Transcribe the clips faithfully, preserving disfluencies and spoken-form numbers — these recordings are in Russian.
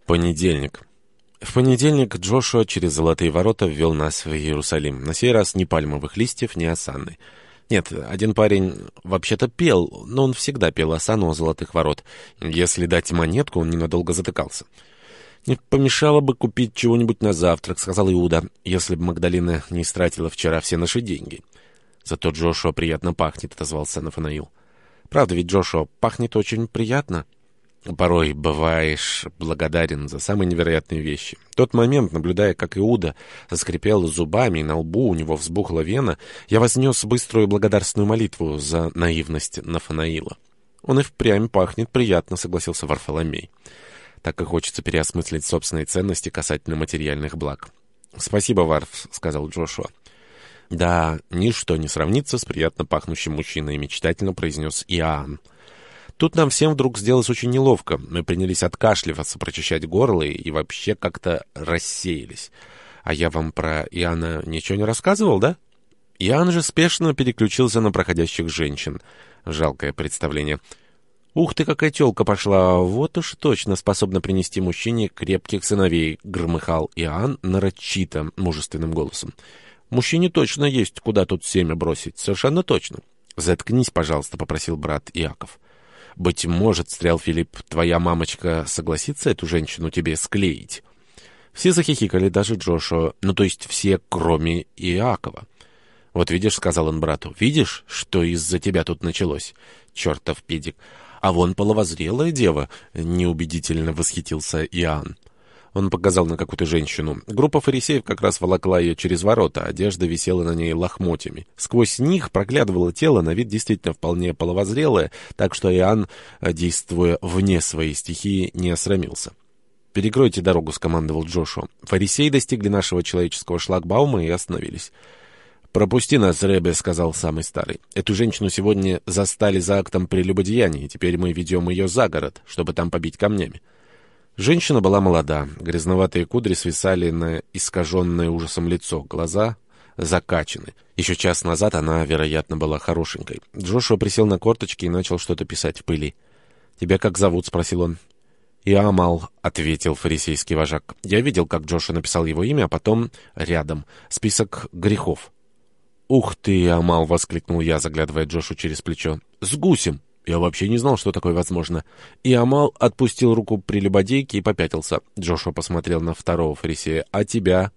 Понедельник. В понедельник Джошуа через золотые ворота ввел нас в Иерусалим. На сей раз ни пальмовых листьев, ни осанны. Нет, один парень вообще-то пел, но он всегда пел осанну у золотых ворот. Если дать монетку, он ненадолго затыкался. «Не помешало бы купить чего-нибудь на завтрак», — сказал Иуда, «если бы Магдалина не истратила вчера все наши деньги». «Зато Джошуа приятно пахнет», — отозвался Нафанаил. «Правда ведь, Джошуа, пахнет очень приятно». Порой бываешь благодарен за самые невероятные вещи. В тот момент, наблюдая, как Иуда заскрипел зубами, и на лбу у него взбухла вена, я вознес быструю благодарственную молитву за наивность Нафанаила. «Он и впрямь пахнет приятно», — согласился Варфоломей. Так и хочется переосмыслить собственные ценности касательно материальных благ. «Спасибо, Варф», — сказал Джошуа. «Да, ничто не сравнится с приятно пахнущим мужчиной», — мечтательно произнес Иоанн. Тут нам всем вдруг сделалось очень неловко. Мы принялись откашливаться, прочищать горло и вообще как-то рассеялись. А я вам про Иоанна ничего не рассказывал, да? Иоанн же спешно переключился на проходящих женщин. Жалкое представление. «Ух ты, какая тёлка пошла! Вот уж точно способна принести мужчине крепких сыновей», — громыхал Иоанн нарочито мужественным голосом. «Мужчине точно есть, куда тут семя бросить, совершенно точно». «Заткнись, пожалуйста», — попросил брат Иаков. «Быть может, — встрял Филипп, — твоя мамочка согласится эту женщину тебе склеить?» Все захихикали, даже Джошуа, ну то есть все, кроме Иакова. «Вот видишь, — сказал он брату, — видишь, что из-за тебя тут началось? Чертов педик! А вон половозрелая дева!» — неубедительно восхитился Иоанн. Он показал на какую-то женщину. Группа фарисеев как раз волокла ее через ворота, одежда висела на ней лохмотьями. Сквозь них проглядывало тело, на вид действительно вполне половозрелое, так что Иоанн, действуя вне своей стихии, не осрамился. «Перекройте дорогу», — скомандовал Джошуа. Фарисеи достигли нашего человеческого шлагбаума и остановились. «Пропусти нас, Ребе», — сказал самый старый. «Эту женщину сегодня застали за актом прелюбодеяния, и теперь мы ведем ее за город, чтобы там побить камнями». Женщина была молода, грязноватые кудри свисали на искаженное ужасом лицо, глаза закачаны. Еще час назад она, вероятно, была хорошенькой. Джошуа присел на корточки и начал что-то писать в пыли. «Тебя как зовут?» — спросил он. «Иамал», — ответил фарисейский вожак. Я видел, как Джошуа написал его имя, а потом рядом список грехов. «Ух ты, Иамал!» — воскликнул я, заглядывая Джошу через плечо. «С гусем!» Я вообще не знал, что такое возможно. Иамал отпустил руку прелюбодейки и попятился. Джошуа посмотрел на второго фарисея. «А тебя?»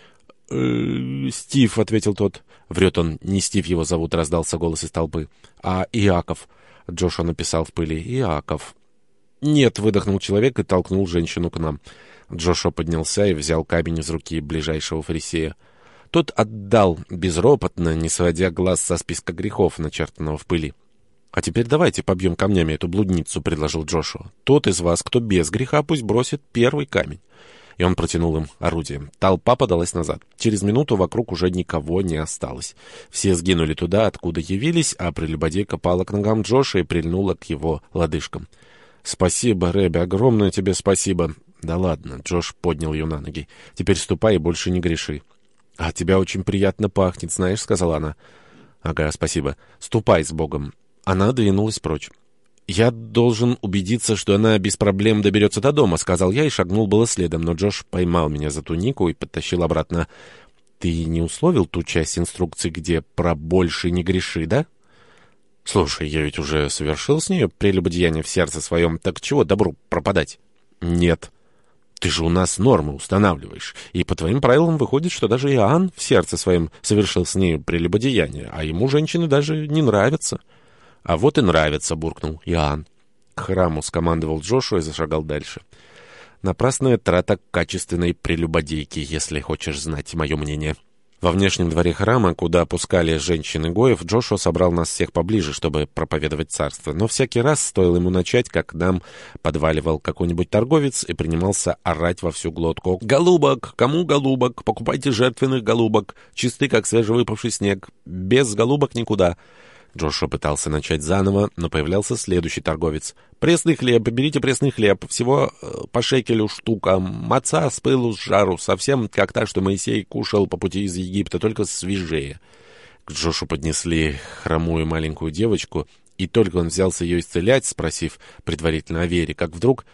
«Э-э, Стив», — ответил тот. «Врет он, не Стив его зовут», — раздался голос из толпы. «А Иаков?» — Джошуа написал в пыли. «Иаков». «Нет», — выдохнул человек и толкнул женщину к нам. Джошуа поднялся и взял камень из руки ближайшего фарисея. Тот отдал безропотно, не сводя глаз со списка грехов, начертанного в пыли. «А теперь давайте побьем камнями эту блудницу», — предложил Джошуа. «Тот из вас, кто без греха, пусть бросит первый камень». И он протянул им орудие. Толпа подалась назад. Через минуту вокруг уже никого не осталось. Все сгинули туда, откуда явились, а прелюбодейка пала к ногам Джоша и прильнула к его лодыжкам. «Спасибо, Рэбби, огромное тебе спасибо». «Да ладно», — Джош поднял ее на ноги. «Теперь ступай и больше не греши». «А тебя очень приятно пахнет, знаешь», — сказала она. «Ага, спасибо. Ступай с Богом». Она двинулась прочь. «Я должен убедиться, что она без проблем доберется до дома», — сказал я и шагнул было следом, но Джош поймал меня за тунику и подтащил обратно. «Ты не условил ту часть инструкции, где про «больше не греши», да?» «Слушай, я ведь уже совершил с нее прелюбодеяние в сердце своем, так чего добру пропадать?» «Нет». «Ты же у нас нормы устанавливаешь, и по твоим правилам выходит, что даже Иоанн в сердце своем совершил с ней прелюбодеяние, а ему женщины даже не нравятся». «А вот и нравится», — буркнул Иоанн. «К храму», — скомандовал Джошуа и зашагал дальше. Напрасная трата качественной прелюбодейки, если хочешь знать мое мнение. Во внешнем дворе храма, куда опускали женщин и гоев, Джошуа собрал нас всех поближе, чтобы проповедовать царство. Но всякий раз, стоило ему начать, как нам подваливал какой-нибудь торговец и принимался орать во всю глотку. «Голубок! Кому голубок? Покупайте жертвенных голубок! Чисты, как свежевыпавший снег! Без голубок никуда!» Джошуа пытался начать заново, но появлялся следующий торговец. «Пресный хлеб, берите пресный хлеб, всего э, по шекелю штука, маца с пылу с жару, совсем как та, что Моисей кушал по пути из Египта, только свежее». К Джошу поднесли хромую маленькую девочку, и только он взялся ее исцелять, спросив предварительно о вере, как вдруг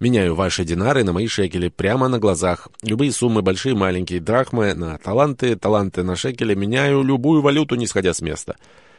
Меняю ваши динары на мои шекели прямо на глазах. Любые суммы, большие, маленькие, драхмы на таланты, таланты на шекели. Меняю любую валюту, не сходя с места».